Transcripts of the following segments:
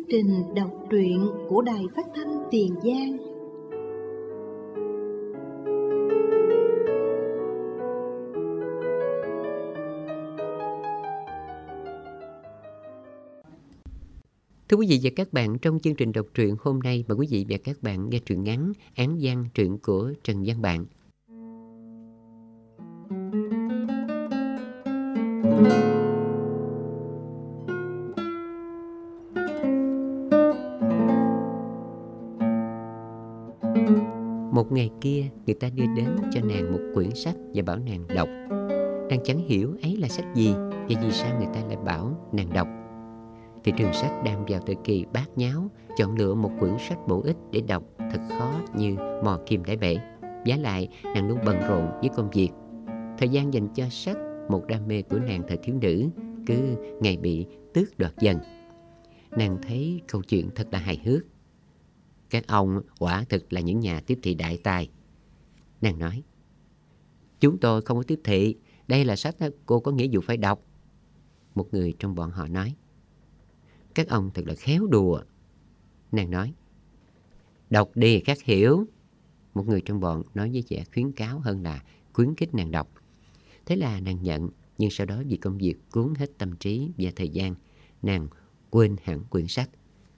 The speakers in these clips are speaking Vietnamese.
trình đọc truyện của Đài Phát thanh Tiền Giang. Thưa quý vị và các bạn, trong chương trình đọc truyện hôm nay mời quý vị và các bạn nghe truyện ngắn Án Văn, truyện của Trần Văn Bạn. Một ngày kia, người ta đưa đến cho nàng một quyển sách và bảo nàng đọc. Nàng chẳng hiểu ấy là sách gì và vì sao người ta lại bảo nàng đọc. Thị trường sách đang vào thời kỳ bát nháo, chọn lựa một quyển sách bổ ích để đọc thật khó như mò kim đáy bể. Vả lại, nàng luôn bận rộn với công việc. Thời gian dành cho sách, một đam mê của nàng thời thiếu nữ, cứ ngày bị tước đoạt dần. Nàng thấy câu chuyện thật là hài hước. Các ông quả thực là những nhà tiếp thị đại tài. Nàng nói, chúng tôi không có tiếp thị, đây là sách cô có nghĩa vụ phải đọc. Một người trong bọn họ nói, các ông thật là khéo đùa. Nàng nói, đọc đi khắc hiểu. Một người trong bọn nói với vẻ khuyến cáo hơn là khuyến khích nàng đọc. Thế là nàng nhận, nhưng sau đó vì công việc cuốn hết tâm trí và thời gian, nàng quên hẳn quyển sách.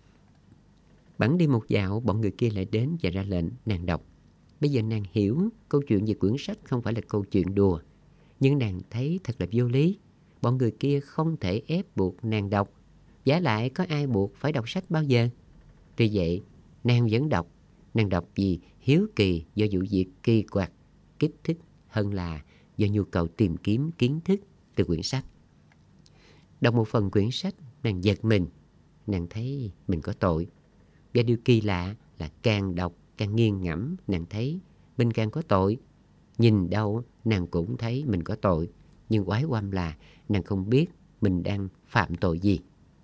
Bẵng đi một dạo, bọn người kia lại đến và ra lệnh nàng đọc. Bây giờ nàng hiểu câu chuyện về quyển sách không phải là câu chuyện đùa, nhưng nàng thấy thật là vô lý. Bọn người kia không thể ép buộc nàng đọc. Vả lại có ai buộc phải đọc sách bao giờ? Tuy vậy, nàng vẫn đọc. Nàng đọc vì hiếu kỳ do vụ việc kỳ quặc, kích thích hơn là do nhu cầu tìm kiếm kiến thức từ quyển sách. Đọc một phần quyển sách, nàng giật mình. Nàng thấy mình có tội. Và điều kỳ lạ là càng đọc, càng nghiền ngẫm, nàng thấy mình càng có tội. Nhìn đâu, nàng cũng thấy mình có tội. Nhưng oái oăm là nàng không biết mình đang phạm tội gì.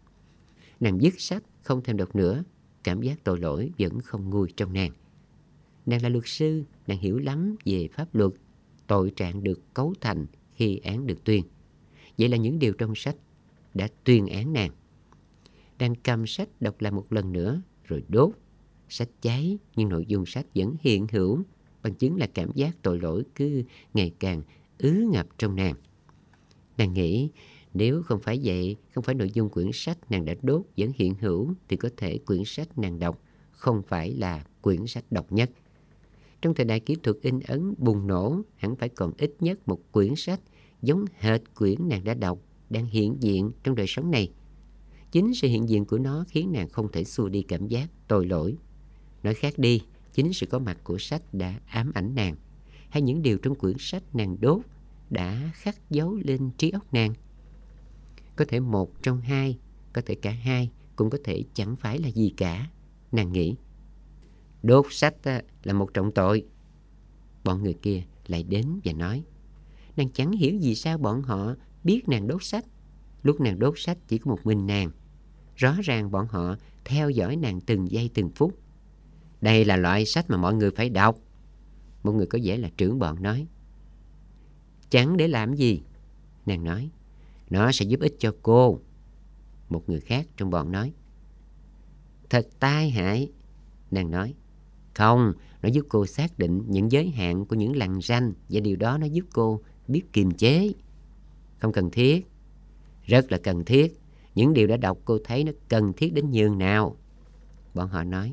Nàng dứt sách, không thèm đọc nữa. Cảm giác tội lỗi vẫn không nguôi trong nàng. Nàng là luật sư, nàng hiểu lắm về pháp luật. Tội trạng được cấu thành khi án được tuyên. Vậy là những điều trong sách đã tuyên án nàng. Nàng cầm sách đọc lại một lần nữa, rồi đốt. Sách cháy, nhưng nội dung sách vẫn hiện hữu. Bằng chứng là cảm giác tội lỗi cứ ngày càng ứ ngập trong nàng. Nàng nghĩ, nếu không phải vậy, không phải nội dung quyển sách nàng đã đốt vẫn hiện hữu, thì có thể quyển sách nàng đọc không phải là quyển sách độc nhất. Trong thời đại kỹ thuật in ấn bùng nổ, hẳn phải còn ít nhất một quyển sách giống hệt quyển nàng đã đọc đang hiện diện trong đời sống này. Chính sự hiện diện của nó khiến nàng không thể xua đi cảm giác tội lỗi. Nói khác đi, chính sự có mặt của sách đã ám ảnh nàng, hay những điều trong quyển sách nàng đốt đã khắc dấu lên trí óc nàng. Có thể một trong hai, có thể cả hai, cũng có thể chẳng phải là gì cả. Nàng nghĩ, đốt sách là một trọng tội. Bọn người kia lại đến và nói, nàng chẳng hiểu vì sao bọn họ biết nàng đốt sách. Lúc nàng đốt sách chỉ có một mình nàng. Rõ ràng bọn họ theo dõi nàng từng giây từng phút. Đây là loại sách mà mọi người phải đọc. Một người có vẻ là trưởng bọn nói, chẳng để làm gì. Nàng nói, nó sẽ giúp ích cho cô. Một người khác trong bọn nói, thật tai hại. Nàng nói, không, nó giúp cô xác định những giới hạn của những lằn ranh, và điều đó nó giúp cô biết kiềm chế. Không cần thiết. Rất là cần thiết. Những điều đã đọc cô thấy nó cần thiết đến nhường nào. Bọn họ nói.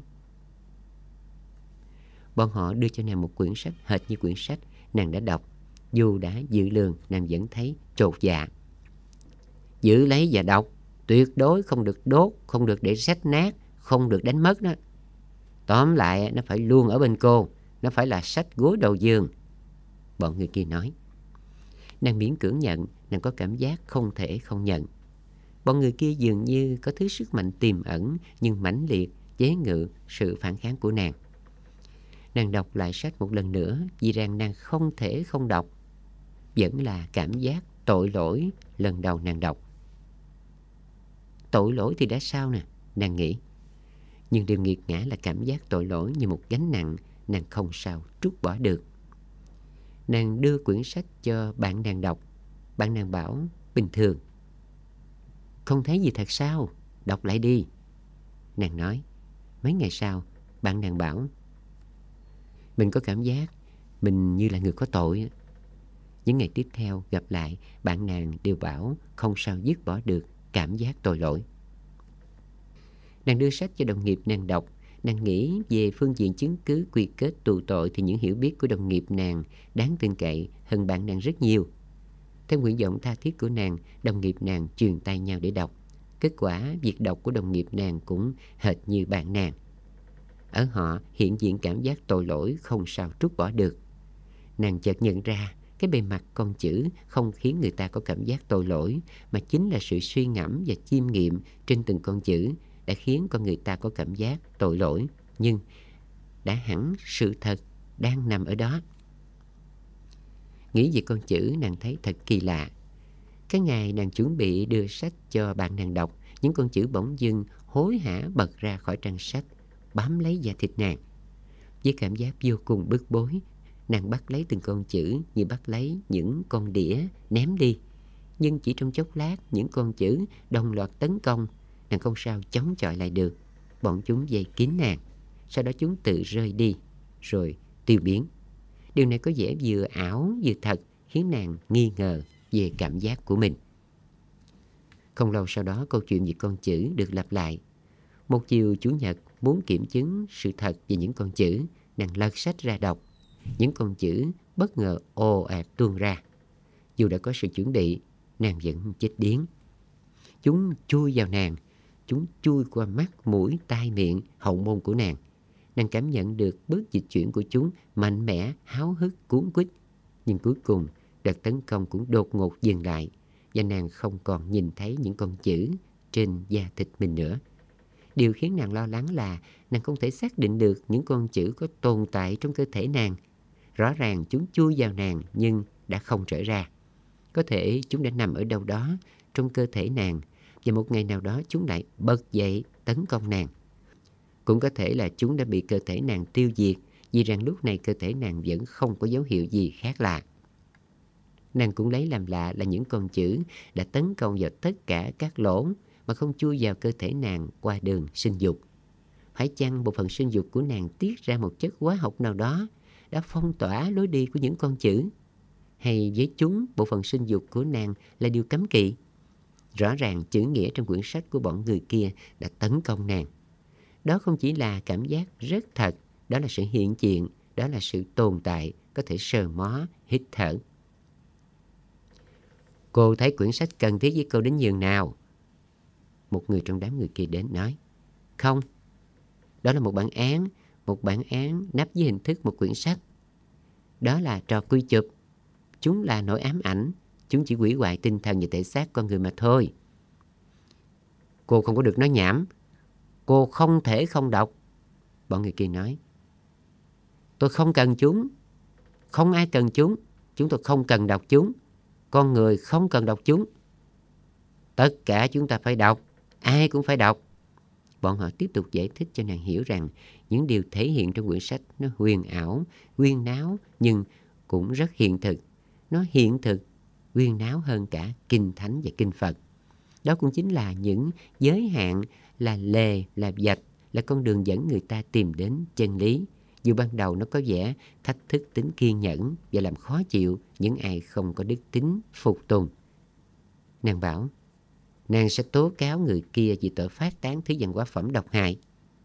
Bọn họ đưa cho nàng một quyển sách hệt như quyển sách nàng đã đọc. Dù đã dự lường, nàng vẫn thấy chột dạ. Giữ lấy và đọc. Tuyệt đối không được đốt, không được để sách nát, không được đánh mất đó. Tóm lại, nó phải luôn ở bên cô. Nó phải là sách gối đầu giường. Bọn người kia nói. Nàng miễn cưỡng nhận, nàng có cảm giác không thể không nhận. Bọn người kia dường như có thứ sức mạnh tiềm ẩn nhưng mãnh liệt chế ngự sự phản kháng của nàng. Nàng đọc lại sách một lần nữa vì rằng nàng không thể không đọc. Vẫn là cảm giác tội lỗi lần đầu nàng đọc. Tội lỗi thì đã sao nè, nàng nghĩ. Nhưng điều nghiệt ngã là cảm giác tội lỗi như một gánh nặng nàng không sao trút bỏ được. Nàng đưa quyển sách cho bạn nàng đọc. Bạn nàng bảo bình thường. Không thấy gì thật sao? Đọc lại đi. Nàng nói. Mấy ngày sau, bạn nàng bảo mình có cảm giác mình như là người có tội. Những ngày tiếp theo gặp lại, bạn nàng đều bảo không sao dứt bỏ được cảm giác tội lỗi. Nàng đưa sách cho đồng nghiệp nàng đọc. Nàng nghĩ về phương diện chứng cứ quy kết tù tội thì những hiểu biết của đồng nghiệp nàng đáng tin cậy hơn bạn nàng rất nhiều. Theo nguyện vọng tha thiết của nàng, đồng nghiệp nàng truyền tay nhau để đọc. Kết quả, việc đọc của đồng nghiệp nàng cũng hệt như bạn nàng. Ở họ hiện diện cảm giác tội lỗi không sao trút bỏ được. Nàng chợt nhận ra cái bề mặt con chữ không khiến người ta có cảm giác tội lỗi, mà chính là sự suy ngẫm và chiêm nghiệm trên từng con chữ đã khiến con người ta có cảm giác tội lỗi. Nhưng đã hẳn sự thật đang nằm ở đó. Nghĩ về con chữ, nàng thấy thật kỳ lạ. Cái ngày nàng chuẩn bị đưa sách cho bạn nàng đọc, những con chữ bỗng dưng hối hả bật ra khỏi trang sách, bám lấy da thịt nàng. Với cảm giác vô cùng bức bối, nàng bắt lấy từng con chữ như bắt lấy những con đĩa ném đi. Nhưng chỉ trong chốc lát, những con chữ đồng loạt tấn công. Nàng không sao chống chọi lại được. Bọn chúng vây kín nàng. Sau đó chúng tự rơi đi, rồi tiêu biến. Điều này có vẻ vừa ảo vừa thật, khiến nàng nghi ngờ về cảm giác của mình. Không lâu sau đó, câu chuyện về con chữ được lặp lại. Một chiều Chủ nhật, muốn kiểm chứng sự thật về những con chữ, nàng lật sách ra đọc. Những con chữ bất ngờ ồ ạt tuôn ra. Dù đã có sự chuẩn bị, nàng vẫn chết điếng. Chúng chui vào nàng. Chúng chui qua mắt, mũi, tai, miệng, hậu môn của nàng. Nàng cảm nhận được bước dịch chuyển của chúng mạnh mẽ, háo hức, cuốn quýt. Nhưng cuối cùng, đợt tấn công cũng đột ngột dừng lại, và nàng không còn nhìn thấy những con chữ trên da thịt mình nữa. Điều khiến nàng lo lắng là nàng không thể xác định được những con chữ có tồn tại trong cơ thể nàng. Rõ ràng chúng chui vào nàng nhưng đã không trở ra. Có thể chúng đã nằm ở đâu đó trong cơ thể nàng, và một ngày nào đó chúng lại bật dậy tấn công nàng. Cũng có thể là chúng đã bị cơ thể nàng tiêu diệt, vì rằng lúc này cơ thể nàng vẫn không có dấu hiệu gì khác lạ. Nàng cũng lấy làm lạ là những con chữ đã tấn công vào tất cả các lỗ mà không chui vào cơ thể nàng qua đường sinh dục. Phải chăng bộ phận sinh dục của nàng tiết ra một chất hóa học nào đó đã phong tỏa lối đi của những con chữ? Hay với chúng, bộ phận sinh dục của nàng là điều cấm kỵ? Rõ ràng chữ nghĩa trong quyển sách của bọn người kia đã tấn công nàng. Đó không chỉ là cảm giác rất thật, đó là sự hiện diện, đó là sự tồn tại, có thể sờ mó, hít thở. Cô thấy quyển sách cần thiết với cô đến nhường nào? Một người trong đám người kia đến nói. Không, đó là một bản án nắp với hình thức một quyển sách. Đó là trò quy chụp. Chúng là nỗi ám ảnh. Chúng chỉ hủy hoại tinh thần và thể xác con người mà thôi. Cô không có được nói nhảm. Cô không thể không đọc. Bọn người kia nói. Tôi không cần chúng. Không ai cần chúng. Chúng tôi không cần đọc chúng. Con người không cần đọc chúng. Tất cả chúng ta phải đọc. Ai cũng phải đọc. Bọn họ tiếp tục giải thích cho nàng hiểu rằng những điều thể hiện trong quyển sách nó huyền ảo, huyên náo, nhưng cũng rất hiện thực. Nó hiện thực, huyên náo hơn cả kinh thánh và kinh Phật. Đó cũng chính là những giới hạn, là lề, là vạch, là con đường dẫn người ta tìm đến chân lý. Dù ban đầu nó có vẻ thách thức tính kiên nhẫn và làm khó chịu những ai không có đức tính phục tùng. Nàng bảo, nàng sẽ tố cáo người kia vì tội phát tán thứ văn hóa phẩm độc hại.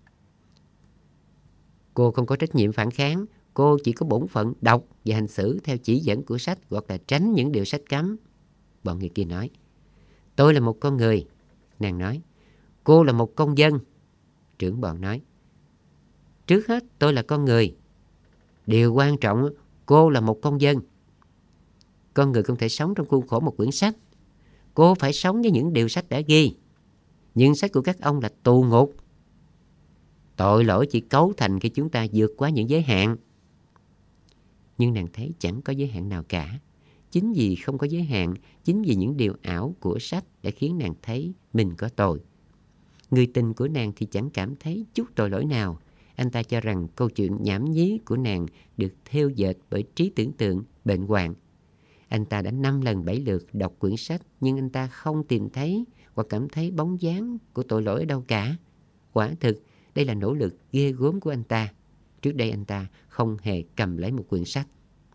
Cô không có trách nhiệm phản kháng. Cô chỉ có bổn phận đọc và hành xử theo chỉ dẫn của sách, hoặc là tránh những điều sách cấm. Bọn người kia nói. Tôi là một con người. Nàng nói. Cô là một công dân. Trưởng bọn nói. Trước hết tôi là con người. Điều quan trọng, cô là một công dân. Con người không thể sống trong khuôn khổ một quyển sách. Cô phải sống với những điều sách đã ghi. Nhưng sách của các ông là tù ngục. Tội lỗi chỉ cấu thành khi chúng ta vượt qua những giới hạn. Nhưng nàng thấy chẳng có giới hạn nào cả. Chính vì không có giới hạn, chính vì những điều ảo của sách đã khiến nàng thấy mình có tội. Người tình của nàng thì chẳng cảm thấy chút tội lỗi nào. Anh ta cho rằng câu chuyện nhảm nhí của nàng được thêu dệt bởi trí tưởng tượng bệnh hoạn. Anh ta đã 5 lần 7 lượt đọc quyển sách, nhưng anh ta không tìm thấy hoặc cảm thấy bóng dáng của tội lỗi ở đâu cả. Quả thực, đây là nỗ lực ghê gớm của anh ta. Trước đây anh ta không hề cầm lấy một quyển sách.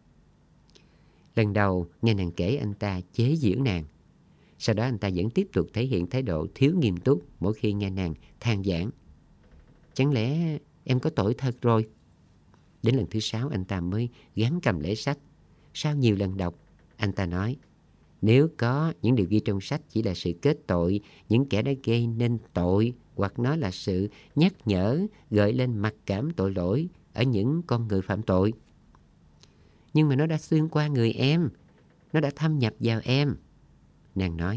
Lần đầu nghe nàng kể, anh ta chế giễu nàng. Sau đó anh ta vẫn tiếp tục thể hiện thái độ thiếu nghiêm túc mỗi khi nghe nàng than vãn. Chẳng lẽ em có tội thật rồi? Đến lần thứ 6 anh ta mới gắng cầm lấy sách. Sau nhiều lần đọc, anh ta nói, nếu có những điều ghi trong sách chỉ là sự kết tội những kẻ đã gây nên tội, hoặc nó là sự nhắc nhở gợi lên mặc cảm tội lỗi ở những con người phạm tội. Nhưng mà nó đã xuyên qua người em, nó đã thâm nhập vào em. Nàng nói,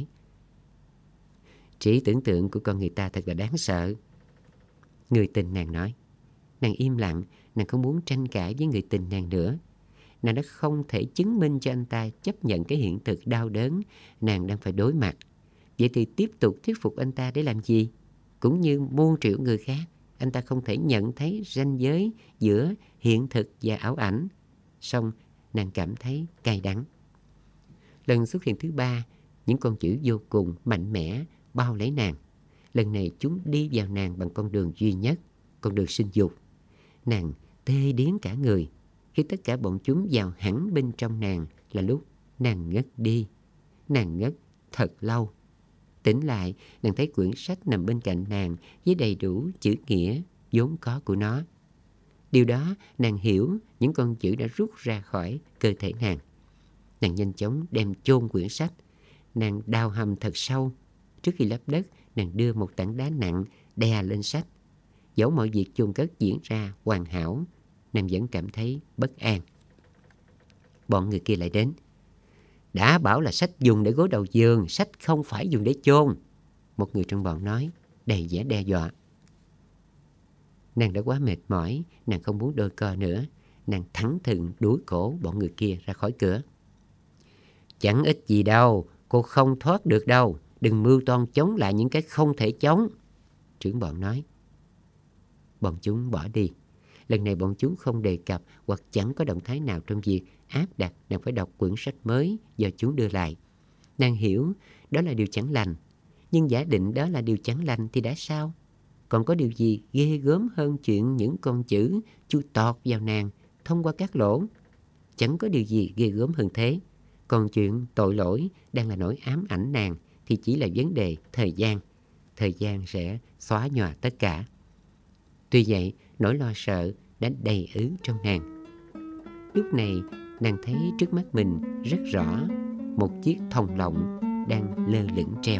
trí tưởng tượng của con người ta thật là đáng sợ. Người tình nàng nói. Nàng im lặng, nàng không muốn tranh cãi với người tình nàng nữa. Nàng đã không thể chứng minh cho anh ta chấp nhận cái hiện thực đau đớn nàng đang phải đối mặt. Vậy thì tiếp tục thuyết phục anh ta để làm gì? Cũng như muôn triệu người khác, anh ta không thể nhận thấy ranh giới giữa hiện thực và ảo ảnh. Song nàng cảm thấy cay đắng. Lần xuất hiện thứ 3, những con chữ vô cùng mạnh mẽ bao lấy nàng. Lần này chúng đi vào nàng bằng con đường duy nhất, con đường sinh dục. Nàng tê điếng cả người. Khi tất cả bọn chúng vào hẳn bên trong nàng là lúc nàng ngất đi. Nàng ngất thật lâu. Tỉnh lại, nàng thấy quyển sách nằm bên cạnh nàng với đầy đủ chữ nghĩa vốn có của nó. Điều đó nàng hiểu những con chữ đã rút ra khỏi cơ thể nàng. Nàng nhanh chóng đem chôn quyển sách. Nàng đào hầm thật sâu. Trước khi lấp đất, nàng đưa một tảng đá nặng đè lên sách. Dẫu mọi việc chôn cất diễn ra hoàn hảo, nàng vẫn cảm thấy bất an. Bọn người kia lại đến. Đã bảo là sách dùng để gối đầu giường, sách không phải dùng để chôn, một người trong bọn nói, đầy vẻ đe dọa. Nàng đã quá mệt mỏi, nàng không muốn đôi co nữa. Nàng thẳng thừng đuổi cổ bọn người kia ra khỏi cửa. Chẳng ích gì đâu, cô không thoát được đâu. Đừng mưu toan chống lại những cái không thể chống, trưởng bọn nói. Bọn chúng bỏ đi. Lần này bọn chúng không đề cập hoặc chẳng có động thái nào trong việc áp đặt nàng phải đọc quyển sách mới do chúng đưa lại. Nàng hiểu đó là điều chẳng lành. Nhưng giả định đó là điều chẳng lành thì đã sao? Còn có điều gì ghê gớm hơn chuyện những con chữ chui tọt vào nàng thông qua các lỗ? Chẳng có điều gì ghê gớm hơn thế. Còn chuyện tội lỗi đang là nỗi ám ảnh nàng thì chỉ là vấn đề thời gian. Thời gian sẽ xóa nhòa tất cả. Tuy vậy, nỗi lo sợ đã đầy ứ trong nàng. Lúc này, nàng thấy trước mắt mình rất rõ một chiếc thòng lọng đang lơ lửng treo.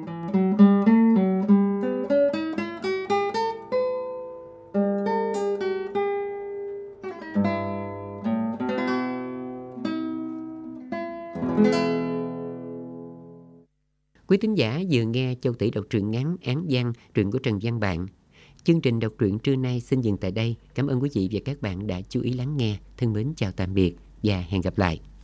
Quý thính giả vừa nghe Châu Tỷ đọc truyện ngắn Án Văn, truyện của Trần Văn Bạn. Chương trình đọc truyện trưa nay xin dừng tại đây. Cảm ơn quý vị và các bạn đã chú ý lắng nghe. Thân mến chào tạm biệt và hẹn gặp lại.